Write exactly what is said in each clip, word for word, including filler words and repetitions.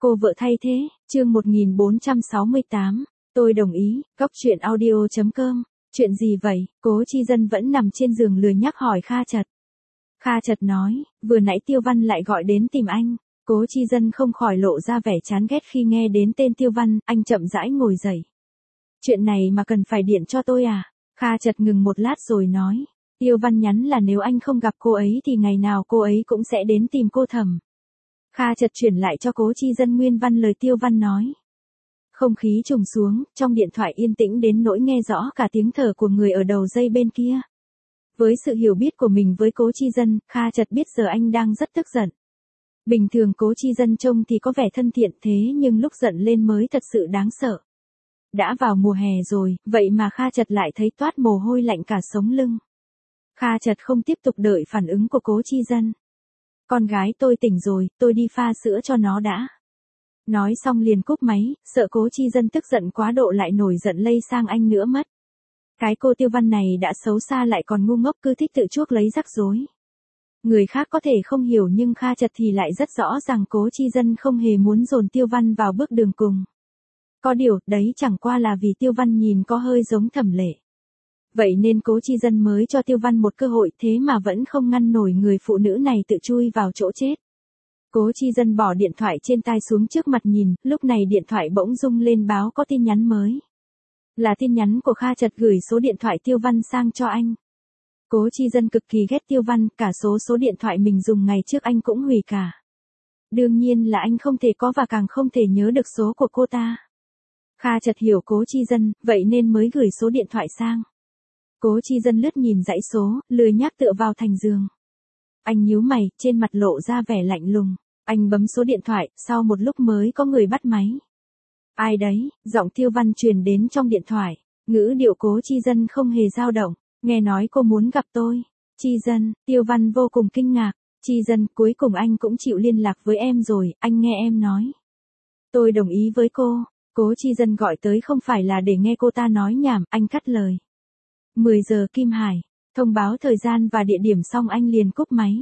Cô vợ thay thế, chương một nghìn bốn trăm sáu mươi tám. Tôi đồng ý, Cóc truyện audio chấm com. Chuyện gì vậy? Cố Chi Dân vẫn nằm trên giường lười nhác hỏi Kha Chật. Kha Chật nói, vừa nãy Tiêu Văn lại gọi đến tìm anh. Cố Chi Dân không khỏi lộ ra vẻ chán ghét khi nghe đến tên Tiêu Văn, anh chậm rãi ngồi dậy. Chuyện này mà cần phải điện cho tôi à? Kha Chật ngừng một lát rồi nói. Tiêu Văn nhắn là nếu anh không gặp cô ấy thì ngày nào cô ấy cũng sẽ đến tìm cô Thẩm. Kha Chật chuyển lại cho Cố Chi Dân nguyên văn lời Tiêu Văn nói. Không khí trùng xuống, trong điện thoại yên tĩnh đến nỗi nghe rõ cả tiếng thở của người ở đầu dây bên kia. Với sự hiểu biết của mình với Cố Chi Dân, Kha Chật biết giờ anh đang rất tức giận. Bình thường Cố Chi Dân trông thì có vẻ thân thiện thế nhưng lúc giận lên mới thật sự đáng sợ. Đã vào mùa hè rồi, vậy mà Kha Chật lại thấy toát mồ hôi lạnh cả sống lưng. Kha Chật không tiếp tục đợi phản ứng của Cố Chi Dân. Con gái tôi tỉnh rồi, tôi đi pha sữa cho nó đã. Nói xong liền cúp máy, sợ Cố Chi Dân tức giận quá độ lại nổi giận lây sang anh nữa mất. Cái cô Tiêu Văn này đã xấu xa lại còn ngu ngốc cứ thích tự chuốc lấy rắc rối. Người khác có thể không hiểu nhưng Kha Chật thì lại rất rõ rằng Cố Chi Dân không hề muốn dồn Tiêu Văn vào bước đường cùng. Có điều, đấy chẳng qua là vì Tiêu Văn nhìn có hơi giống Thẩm Lệ. Vậy nên Cố Chi Dân mới cho Tiêu Văn một cơ hội thế mà vẫn không ngăn nổi người phụ nữ này tự chui vào chỗ chết. Cố Chi Dân bỏ điện thoại trên tai xuống trước mặt nhìn, lúc này điện thoại bỗng rung lên báo có tin nhắn mới. Là tin nhắn của Kha Chật gửi số điện thoại Tiêu Văn sang cho anh. Cố Chi Dân cực kỳ ghét Tiêu Văn, cả số số điện thoại mình dùng ngày trước anh cũng hủy cả. Đương nhiên là anh không thể có và càng không thể nhớ được số của cô ta. Kha Chật hiểu Cố Chi Dân, vậy nên mới gửi số điện thoại sang. Cố Chi Dân lướt nhìn dãy số, lười nhác tựa vào thành giường. Anh nhíu mày, trên mặt lộ ra vẻ lạnh lùng. Anh bấm số điện thoại, sau một lúc mới có người bắt máy. Ai đấy? Giọng Tiêu Văn truyền đến trong điện thoại. Ngữ điệu Cố Chi Dân không hề dao động. Nghe nói cô muốn gặp tôi. Chi Dân, Tiêu Văn vô cùng kinh ngạc. Chi Dân, cuối cùng anh cũng chịu liên lạc với em rồi, anh nghe em nói. Tôi đồng ý với cô. Cố Chi Dân gọi tới không phải là để nghe cô ta nói nhảm, anh cắt lời. mười giờ Kim Hải. Thông báo thời gian và địa điểm xong anh liền cúp máy.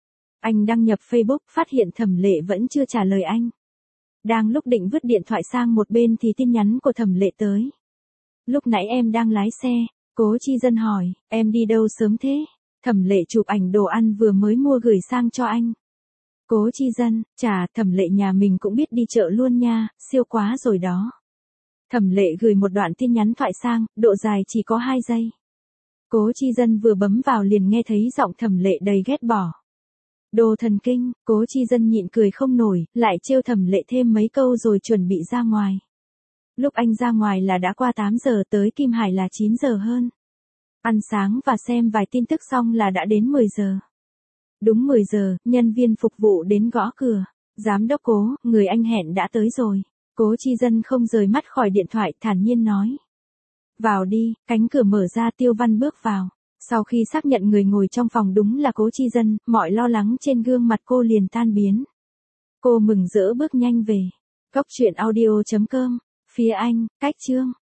Anh đăng nhập Facebook, phát hiện Thẩm Lệ vẫn chưa trả lời anh. Đang lúc định vứt điện thoại sang một bên thì tin nhắn của Thẩm Lệ tới. Lúc nãy em đang lái xe. Cố Chi Dân hỏi, em đi đâu sớm thế? Thẩm Lệ chụp ảnh đồ ăn vừa mới mua gửi sang cho anh. Cố Chi Dân, chà, Thẩm Lệ nhà mình cũng biết đi chợ luôn nha, siêu quá rồi đó. Thẩm Lệ gửi một đoạn tin nhắn thoại sang, độ dài chỉ có hai giây. Cố Chi Dân vừa bấm vào liền nghe thấy giọng Thẩm Lệ đầy ghét bỏ. Đồ thần kinh, Cố Chi Dân nhịn cười không nổi, lại trêu Thẩm Lệ thêm mấy câu rồi chuẩn bị ra ngoài. Lúc anh ra ngoài là đã qua tám giờ, tới Kim Hải là chín giờ hơn. Ăn sáng và xem vài tin tức xong là đã đến mười giờ. Đúng mười giờ, nhân viên phục vụ đến gõ cửa. Giám đốc Cố, người anh hẹn đã tới rồi. Cố Chi Dân không rời mắt khỏi điện thoại, thản nhiên nói. Vào đi, cánh cửa mở ra, Tiêu Văn bước vào. Sau khi xác nhận người ngồi trong phòng đúng là Cố Chi Dân, mọi lo lắng trên gương mặt cô liền tan biến. Cô mừng rỡ bước nhanh về. Cóc truyện audio chấm com. Phía Anh, cách chương.